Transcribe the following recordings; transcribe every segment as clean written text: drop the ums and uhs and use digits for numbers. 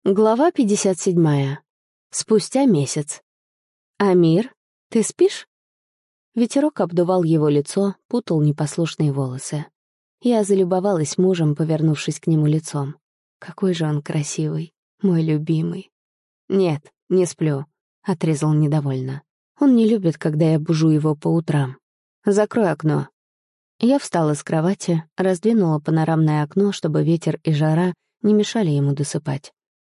Глава 57. Спустя месяц. «Амир, ты спишь?» Ветерок обдувал его лицо, путал непослушные волосы. Я залюбовалась мужем, повернувшись к нему лицом. Какой же он красивый, мой любимый. «Нет, не сплю», — отрезал недовольно. «Он не любит, когда я бужу его по утрам. Закрой окно». Я встала с кровати, раздвинула панорамное окно, чтобы ветер и жара не мешали ему досыпать.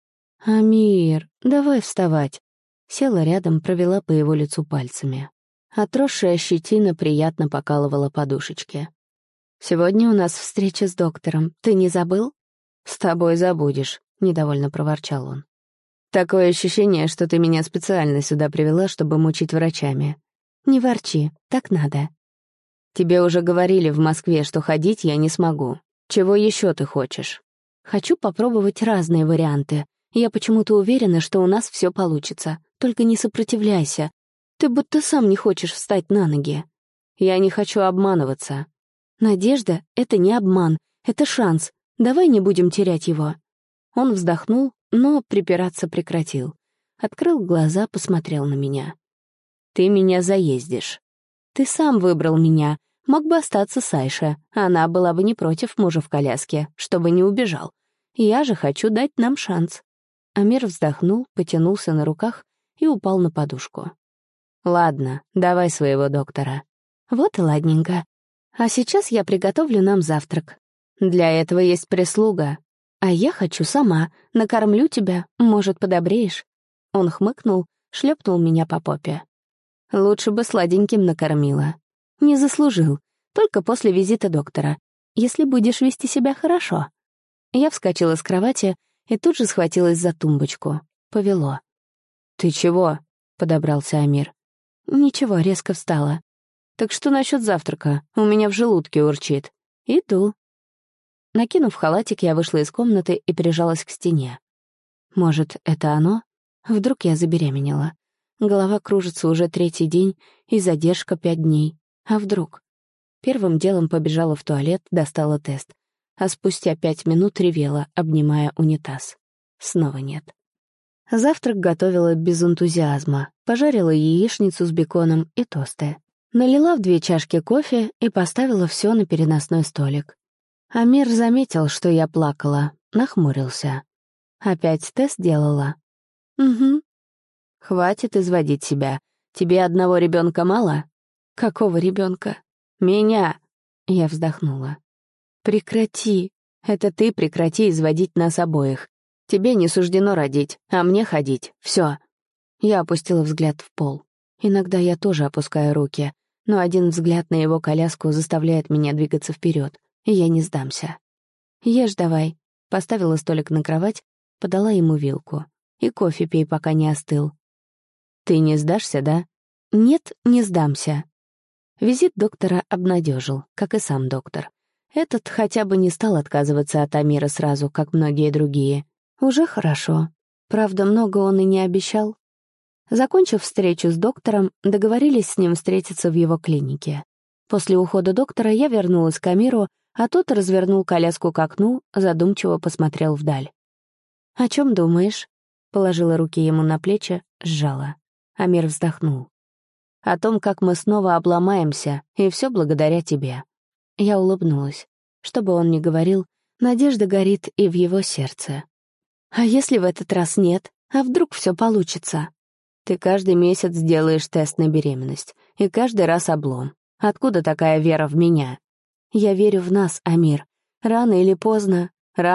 «Амир, давай вставать». Села рядом, провела по его лицу пальцами. Отросшая щетина приятно покалывала подушечки. «Сегодня у нас встреча с доктором. Ты не забыл?» «С тобой забудешь», — недовольно проворчал он. «Такое ощущение, что ты меня специально сюда привела, чтобы мучить врачами». «Не ворчи, так надо». «Тебе уже говорили в Москве, что ходить я не смогу. Чего еще ты хочешь?» «Хочу попробовать разные варианты. Я почему-то уверена, что у нас все получится. Только не сопротивляйся. Ты будто сам не хочешь встать на ноги». «Я не хочу обманываться». «Надежда — это не обман, это шанс. Давай не будем терять его». Он вздохнул, но припираться прекратил. Открыл глаза, посмотрел на меня. «Ты меня заездишь. Ты сам выбрал меня. Мог бы остаться с Айше. Она была бы не против мужа в коляске, чтобы не убежал. Я же хочу дать нам шанс». Амир вздохнул, потянулся на руках и упал на подушку. «Ладно, давай своего доктора». «Вот и ладненько. А сейчас я приготовлю нам завтрак. Для этого есть прислуга. А я хочу сама. Накормлю тебя, может, подобреешь». Он хмыкнул, шлепнул меня по попе. «Лучше бы сладеньким накормила». «Не заслужил. Только после визита доктора. Если будешь вести себя хорошо». Я вскочила с кровати и тут же схватилась за тумбочку. Повело. «Ты чего?» — подобрался Амир. «Ничего, резко встала». «Так что насчет завтрака? У меня в желудке урчит». «Иду». Накинув халатик, я вышла из комнаты и прижалась к стене. Может, это оно? Вдруг я забеременела. Голова кружится уже 3-й день, и задержка 5 дней. А вдруг? Первым делом побежала в туалет, достала тест. А спустя 5 минут ревела, обнимая унитаз. Снова нет. Завтрак готовила без энтузиазма. Пожарила яичницу с беконом и тосты. Налила в 2 чашки кофе и поставила все на переносной столик. Амир заметил, что я плакала, нахмурился. «Опять тест делала?» «Угу». «Хватит изводить себя. Тебе одного ребенка мало?» «Какого ребенка?» «Меня!» Я вздохнула. «Прекрати. Это ты прекрати изводить нас обоих. Тебе не суждено родить, а мне ходить. Все». Я опустила взгляд в пол. Иногда я тоже опускаю руки, но один взгляд на его коляску заставляет меня двигаться вперед, и я не сдамся. «Ешь давай». Поставила столик на кровать, подала ему вилку. «И кофе пей, пока не остыл». «Ты не сдашься, да?» «Нет, не сдамся». Визит доктора обнадежил, как и сам доктор. Этот хотя бы не стал отказываться от Амира сразу, как многие другие. Уже хорошо. Правда, много он и не обещал. Закончив встречу с доктором, договорились с ним встретиться в его клинике. После ухода доктора я вернулась к Амиру, а тот развернул коляску к окну, задумчиво посмотрел вдаль. «О чем думаешь?» Положила руки ему на плечи, сжала. Амир вздохнул. «О том, как мы снова обломаемся, и все благодаря тебе». Я улыбнулась. Что бы он ни говорил, надежда горит и в его сердце. «А если в этот раз нет? А вдруг все получится?» «Ты каждый месяц делаешь тест на беременность, и каждый раз облом. Откуда такая вера в меня?» «Я верю в нас, Амир. Рано или поздно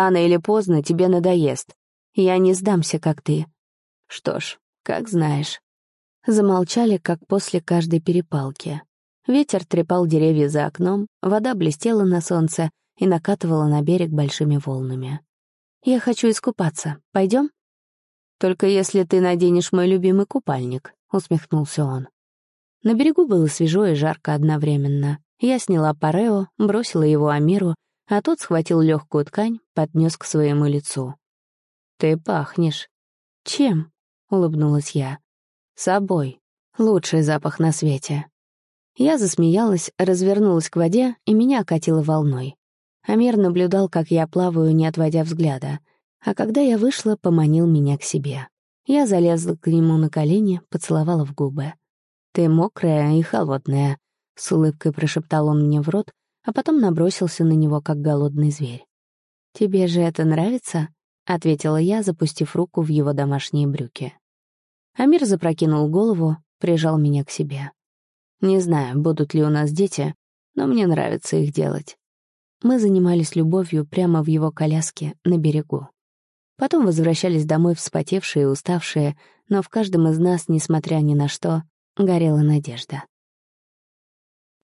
тебе надоест. Я не сдамся, как ты». «Что ж, как знаешь». Замолчали, как после каждой перепалки. Ветер трепал деревья за окном, вода блестела на солнце и накатывала на берег большими волнами. «Я хочу искупаться. Пойдем?» «Только если ты наденешь мой любимый купальник», — усмехнулся он. На берегу было свежо и жарко одновременно. Я сняла парео, бросила его Амиру, а тот схватил легкую ткань, поднес к своему лицу. «Ты пахнешь». «Чем?» — улыбнулась я. «Собой. Лучший запах на свете». Я засмеялась, развернулась к воде, и меня окатило волной. Амир наблюдал, как я плаваю, не отводя взгляда. А когда я вышла, поманил меня к себе. Я залезла к нему на колени, поцеловала в губы. «Ты мокрая и холодная», — с улыбкой прошептал он мне в рот, а потом набросился на него, как голодный зверь. «Тебе же это нравится?» — ответила я, запустив руку в его домашние брюки. Амир запрокинул голову, прижал меня к себе. «Не знаю, будут ли у нас дети, но мне нравится их делать». Мы занимались любовью прямо в его коляске на берегу. Потом возвращались домой вспотевшие и уставшие, но в каждом из нас, несмотря ни на что, горела надежда.